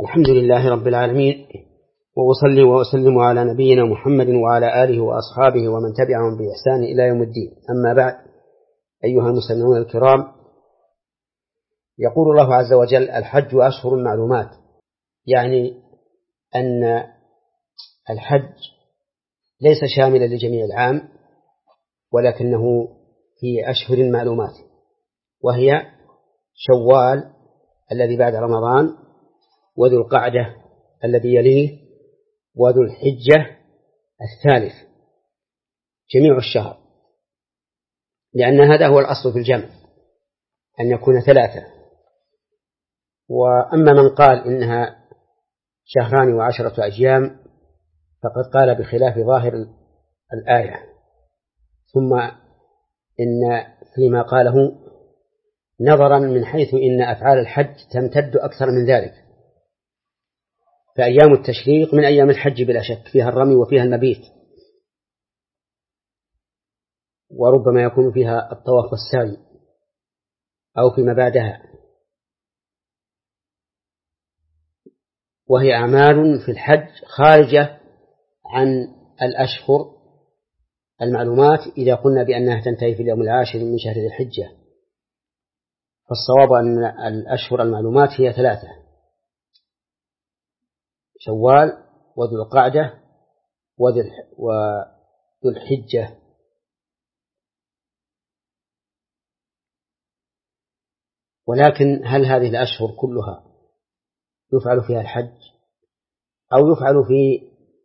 الحمد لله رب العالمين، وأصلي وأسلم على نبينا محمد وعلى آله وأصحابه ومن تبعهم بإحسان إلى يوم الدين. أما بعد، أيها المستمعون الكرام، يقول الله عز وجل: الحج أشهر معلومات، يعني أن الحج ليس شاملا لجميع العام، ولكنه في أشهر معلومات، وهي شوال الذي بعد رمضان، وذو القعدة الذي يليه، وذو الحجة الثالث، جميع الشهر، لأن هذا هو الأصل في الجمع أن يكون 3. وأما من قال إنها 2 و10 أيام فقد قال بخلاف ظاهر الآية، ثم إن فيما قاله نظرا من حيث إن أفعال الحج تمتد أكثر من ذلك، فأيام التشريق من أيام الحج بلا شك، فيها الرمي وفيها المبيت، وربما يكون فيها الطواف والسعي أو فيما بعدها، وهي أعمال في الحج خارجة عن الأشهر المعلومات إذا قلنا بأنها تنتهي في اليوم 10 من شهر ذي الحجة. فالصواب أن الأشهر المعلومات هي 3: شوال، وذو القعدة، وذو الحجة. ولكن هل هذه الأشهر كلها يفعل فيها الحج أو يفعل في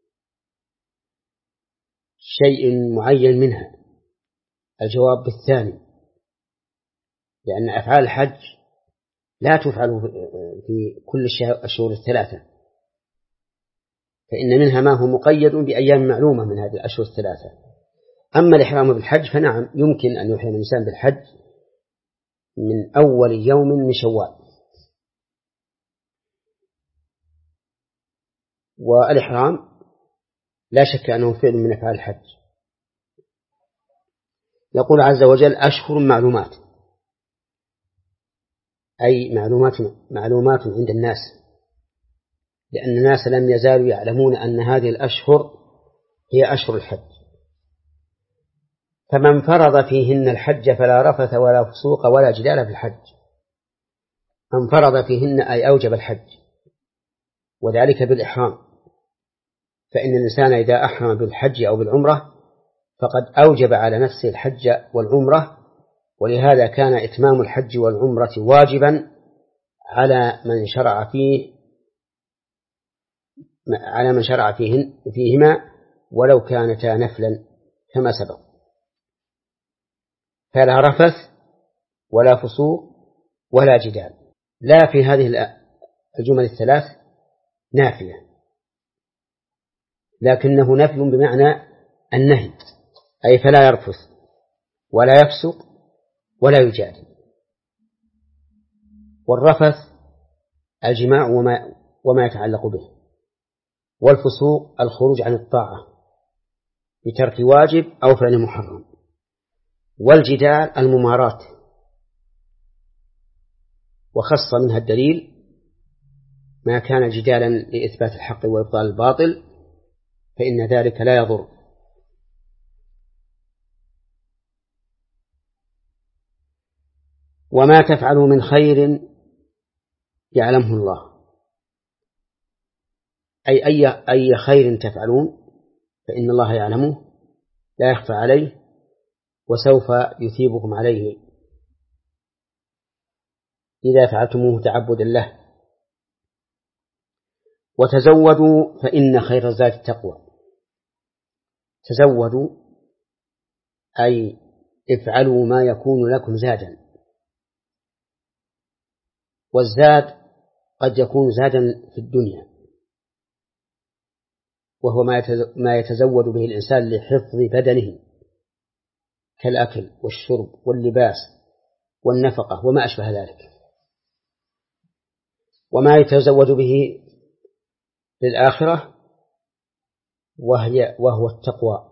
شيء معين منها؟ الجواب بالثاني، لأن أفعال الحج لا تفعل في كل الشهور 3، فإن منها ما هو مقيد بأيام معلومة من هذه الأشهر 3. أما الإحرام بالحج فنعم، يمكن أن يحرم الإنسان بالحج من أول يوم من شوال. والإحرام لا شك أنه فعل من أفعال الحج. يقول عز وجل: أشهر معلومات، أي معلومات عند الناس، لأن الناس لم يزالوا يعلمون أن هذه الأشهر هي أشهر الحج. فمن فرض فيهن الحج فلا رفث ولا فسوق ولا جدال في الحج. من فرض فيهن أي أوجب الحج، وذلك بالإحرام، فإن الإنسان إذا أحرم بالحج أو بالعمرة فقد أوجب على نفسه الحج والعمرة، ولهذا كان إتمام الحج والعمرة واجبا على من شرع فيهما ولو كانتا نفلا كما سبق. فلا رفث ولا فسوق ولا جدال، لا في هذه الجمل 3 نافية، لكنه نفي بمعنى النهي، أي فلا يرفث ولا يفسق ولا يجادل. والرفث الجماع وما يتعلق به، والفسوق الخروج عن الطاعة بترك واجب أو فعل محرم، والجدال المماراة، وخص منها الدليل ما كان جدالا لإثبات الحق وإبطال الباطل فإن ذلك لا يضر. وما تفعلوا من خير يعلمه الله، أي خير تفعلون فإن الله يعلمه لا يخفى عليه، وسوف يثيبكم عليه إذا فعلتموه تعبدا له. وتزودوا فإن خير الزاد التقوى. تزودوا أي افعلوا ما يكون لكم زادا، والزاد قد يكون زادا في الدنيا، وهو ما يتزود به الإنسان لحفظ بدنه كالأكل والشرب واللباس والنفقة وما أشبه ذلك. وما يتزود به للآخرة وهو التقوى.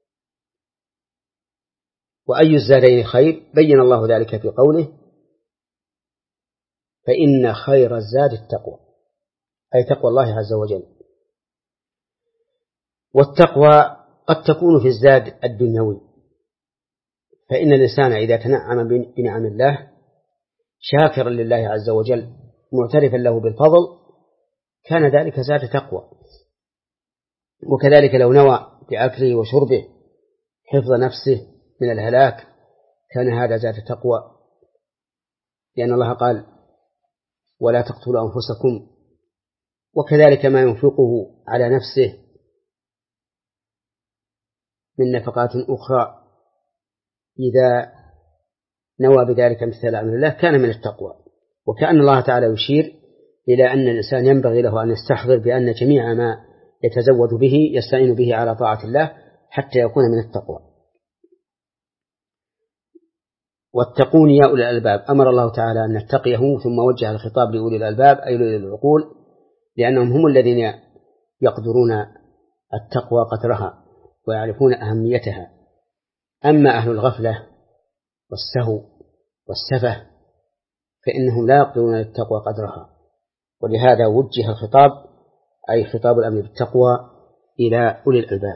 وأي الزادين خير بين الله ذلك في قوله: فإن خير الزاد التقوى، أي تقوى الله عز وجل. والتقوى قد تكون في الزاد الدنيوي، فإن الإنسان إذا تنعم بنعم الله شاكرا لله عز وجل معترفا له بالفضل كان ذلك زاد تقوى. وكذلك لو نوى بأكله وشربه حفظ نفسه من الهلاك كان هذا زاد تقوى، لأن الله قال ولا تقتلوا أنفسكم. وكذلك ما ينفقه على نفسه من نفقات أخرى إذا نوى بذلك امتثال أمر الله كان من التقوى. وكأن الله تعالى يشير إلى أن الإنسان ينبغي له أن يستحضر بأن جميع ما يتزود به يستعين به على طاعة الله حتى يكون من التقوى. واتقون يا أولي الألباب، أمر الله تعالى أن نتقيه ثم وجه الخطاب لأولي الألباب أي لأولي العقول، لأنهم هم الذين يقدرون التقوى قدرها ويعرفون أهميتها. أما أهل الغفلة والسهو والسفه فإنهم لا يقدرون التقوى قدرها، ولهذا وجه الخطاب أي خطاب الأمر بالتقوى إلى أولي الألباب.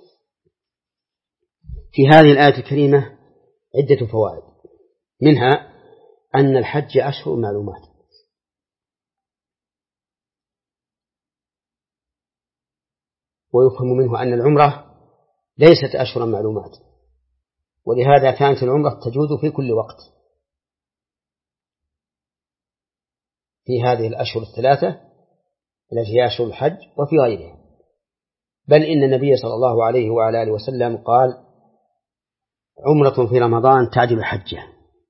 في هذه الآية الكريمة عدة فوائد، منها أن الحج أشهر معلومات، ويفهم منه أن العمرة ليست أشهر معلومات، ولهذا كانت العمرة تجوز في كل وقت في هذه الأشهر الثلاثة التي هي أشهر الحج وفي غيرها. بل إن النبي صلى الله عليه وعلى آله وسلم قال عمرة في رمضان تعدل حجة.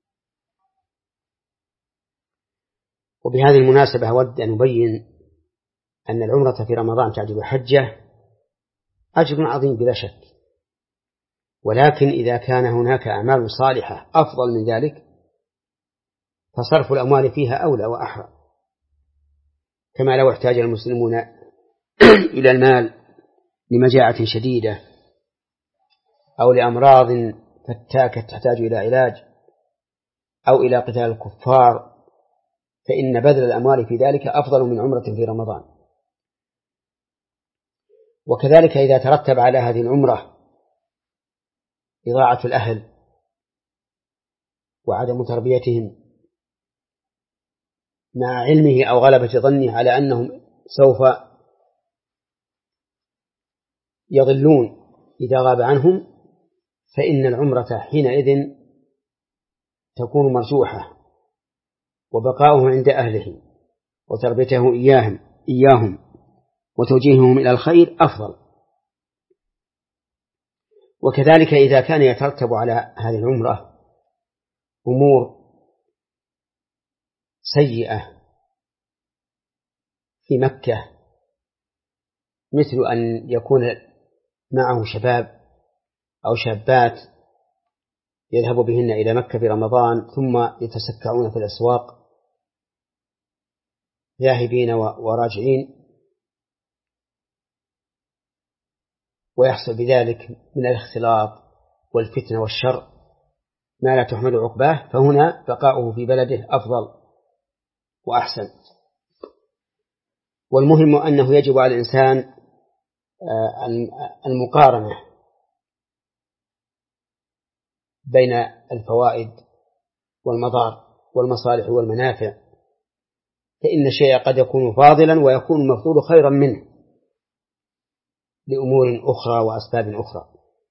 وبهذه المناسبة أود أن أبين أن العمرة في رمضان تعدل حجة أجر عظيم بلا شك، ولكن إذا كان هناك أعمال صالحة أفضل من ذلك فصرف الأموال فيها أولى وأحرى، كما لو احتاج المسلمون إلى المال لمجاعة شديدة أو لأمراض فتاكة تحتاج إلى علاج أو إلى قتال الكفار، فإن بذل الأموال في ذلك أفضل من عمرة في رمضان. وكذلك إذا ترتب على هذه العمرة إضاعة الأهل وعدم تربيتهم مع علمه أو غلبة ظنه على أنهم سوف يضلون إذا غاب عنهم، فإن العمرة حينئذ تكون مرجوحة، وبقاؤه عند أهله وتربيته إياهم وتوجيههم إلى الخير أفضل. وكذلك إذا كان يترتب على هذه العمرة أمور سيئة في مكة، مثل أن يكون معه شباب أو شابات يذهب بهن إلى مكة في رمضان ثم يتسكعون في الأسواق ذاهبين وراجعين، ويحصل بذلك من الاختلاط والفتنة والشر ما لا تحمد عقباه، فهنا بقاؤه في بلده أفضل وأحسن. والمهم أنه يجب على الإنسان المقارنة بين الفوائد والمضار والمصالح والمنافع، فإن الشيء قد يكون فاضلا ويكون المفضول خيرا منه لأمور أخرى وأسباب أخرى.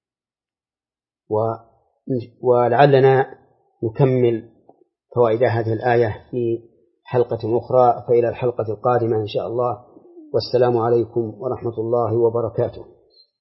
ولعلنا نكمل فوائد هذه الآية في حلقة أخرى، فإلى الحلقة القادمة إن شاء الله، والسلام عليكم ورحمة الله وبركاته.